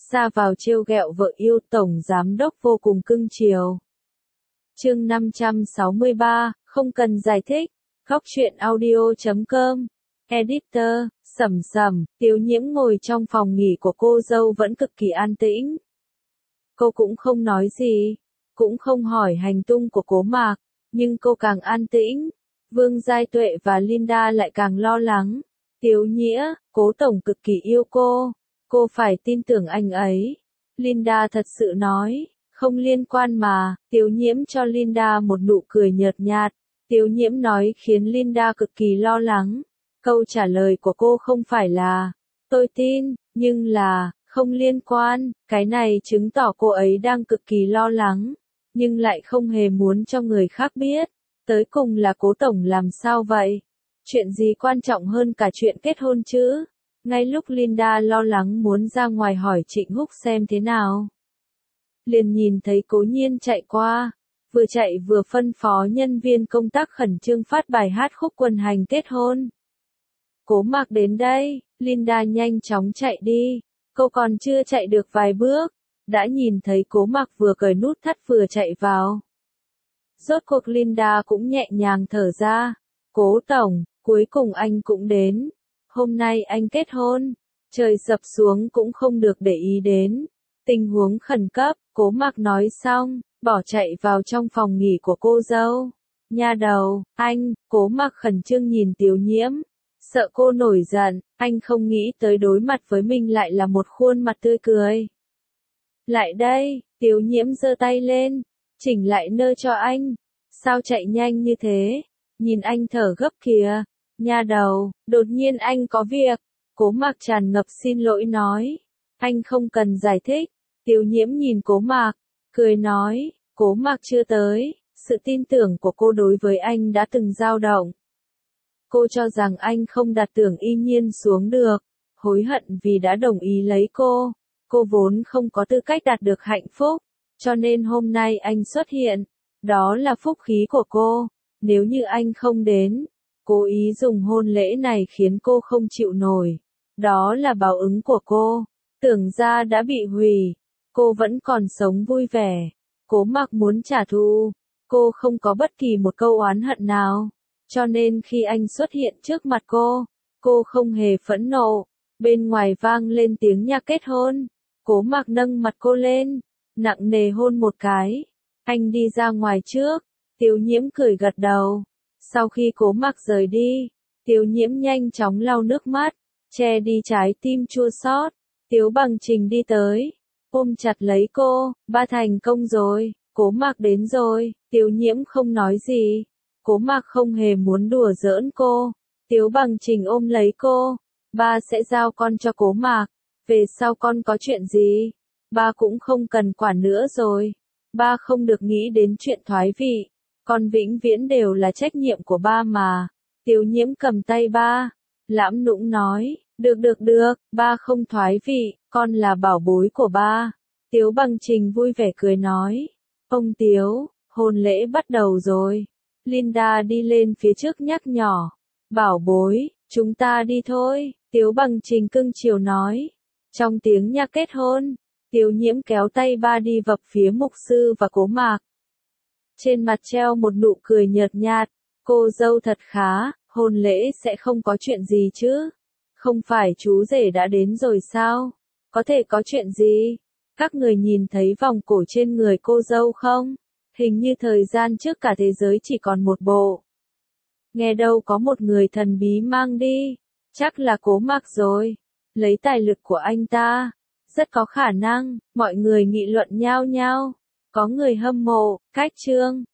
ra vào trêu ghẹo vợ yêu, tổng giám đốc vô cùng cưng chiều. Chương 563, không cần giải thích. Góc truyện audio.com. Editor, Sầm Sầm. Tiếu Nhiễm ngồi trong phòng nghỉ của cô dâu vẫn cực kỳ an tĩnh. Cô cũng không nói gì, cũng không hỏi hành tung của Cố Mạc, nhưng cô càng an tĩnh. Vương Giai Tuệ và Linda lại càng lo lắng. Tiếu Nhiễm, Cố tổng cực kỳ yêu cô phải tin tưởng anh ấy. Linda thật sự nói, không liên quan mà. Tiếu Nhiễm cho Linda một nụ cười nhợt nhạt. Tiếu Nhiễm nói khiến Linda cực kỳ lo lắng. Câu trả lời của cô không phải là, tôi tin, nhưng là, không liên quan. Cái này chứng tỏ cô ấy đang cực kỳ lo lắng, nhưng lại không hề muốn cho người khác biết. Tới cùng là Cố tổng làm sao vậy? Chuyện gì quan trọng hơn cả chuyện kết hôn chứ? Ngay lúc Linda lo lắng muốn ra ngoài hỏi Trịnh Húc xem thế nào, liền nhìn thấy Cố Nhiên chạy qua, vừa chạy vừa phân phó nhân viên công tác khẩn trương phát bài hát khúc quân hành kết hôn. Cố Mạc đến đây. Linda nhanh chóng chạy đi. Cô còn chưa chạy được vài bước, đã nhìn thấy Cố Mạc vừa cởi nút thắt vừa chạy vào. Rốt cuộc Linda cũng nhẹ nhàng thở ra. Cố tổng, cuối cùng anh cũng đến. Hôm nay anh kết hôn, trời sập xuống cũng không được để ý đến. Tình huống khẩn cấp. Cố Mạc nói xong, bỏ chạy vào trong phòng nghỉ của cô dâu. Nha đầu, anh. Cố Mạc khẩn trương nhìn Tiếu Nhiễm, sợ cô nổi giận. Anh không nghĩ tới đối mặt với mình lại là một khuôn mặt tươi cười. Lại đây. Tiếu Nhiễm giơ tay lên, chỉnh lại nơ cho anh. Sao chạy nhanh như thế? Nhìn anh thở gấp kìa. Nha đầu, đột nhiên anh có việc. Cố Mạc tràn ngập xin lỗi nói. Anh không cần giải thích. Tiếu Nhiễm nhìn Cố Mạc, cười nói, Cố Mạc chưa tới. Sự tin tưởng của cô đối với anh đã từng dao động. Cô cho rằng anh không đặt tưởng y nhiên xuống được, hối hận vì đã đồng ý lấy cô. Cô vốn không có tư cách đạt được hạnh phúc, cho nên hôm nay anh xuất hiện, đó là phúc khí của cô. Nếu như anh không đến, cố ý dùng hôn lễ này khiến cô không chịu nổi, đó là báo ứng của cô. Tưởng ra đã bị hủy, cô vẫn còn sống vui vẻ. Cố Mạc muốn trả thù, cô không có bất kỳ một câu oán hận nào. Cho nên khi anh xuất hiện trước mặt cô không hề phẫn nộ. Bên ngoài vang lên tiếng nhạc kết hôn. Cố Mạc nâng mặt cô lên, nặng nề hôn một cái. Anh đi ra ngoài trước. Tiếu Nhiễm cười gật đầu. Sau khi Cố Mạc rời đi, Tiếu Nhiễm nhanh chóng lau nước mắt, che đi trái tim chua xót. Tiếu Bằng Trình đi tới, ôm chặt lấy cô. Ba thành công rồi, Cố Mạc đến rồi. Tiếu Nhiễm không nói gì. Cố Mạc không hề muốn đùa giỡn cô. Tiếu Bằng Trình ôm lấy cô. Ba sẽ giao con cho Cố Mạc. Về sau con có chuyện gì, ba cũng không cần quản nữa rồi. Ba không được nghĩ đến chuyện thoái vị. Con vĩnh viễn đều là trách nhiệm của ba mà. Tiếu Nhiễm cầm tay ba, lãm nũng nói, được, ba không thoái vị, con là bảo bối của ba. Tiếu Bằng Trình vui vẻ cười nói, ông Tiếu, hôn lễ bắt đầu rồi. Linda đi lên phía trước nhắc nhỏ, bảo bối, chúng ta đi thôi. Tiếu Bằng Trình cưng chiều nói. Trong tiếng nhạc kết hôn, Tiếu Nhiễm kéo tay ba đi vập phía mục sư và Cố Mạc. Trên mặt treo một nụ cười nhợt nhạt. Cô dâu thật khá, hôn lễ sẽ không có chuyện gì chứ? Không phải chú rể đã đến rồi sao? Có thể có chuyện gì? Các người nhìn thấy vòng cổ trên người cô dâu không? Hình như thời gian trước cả thế giới chỉ còn một bộ. Nghe đâu có một người thần bí mang đi. Chắc là Cố Mạc rồi. Lấy tài lực của anh ta, rất có khả năng. Mọi người nghị luận nhao nhao. Có người hâm mộ, cách trương,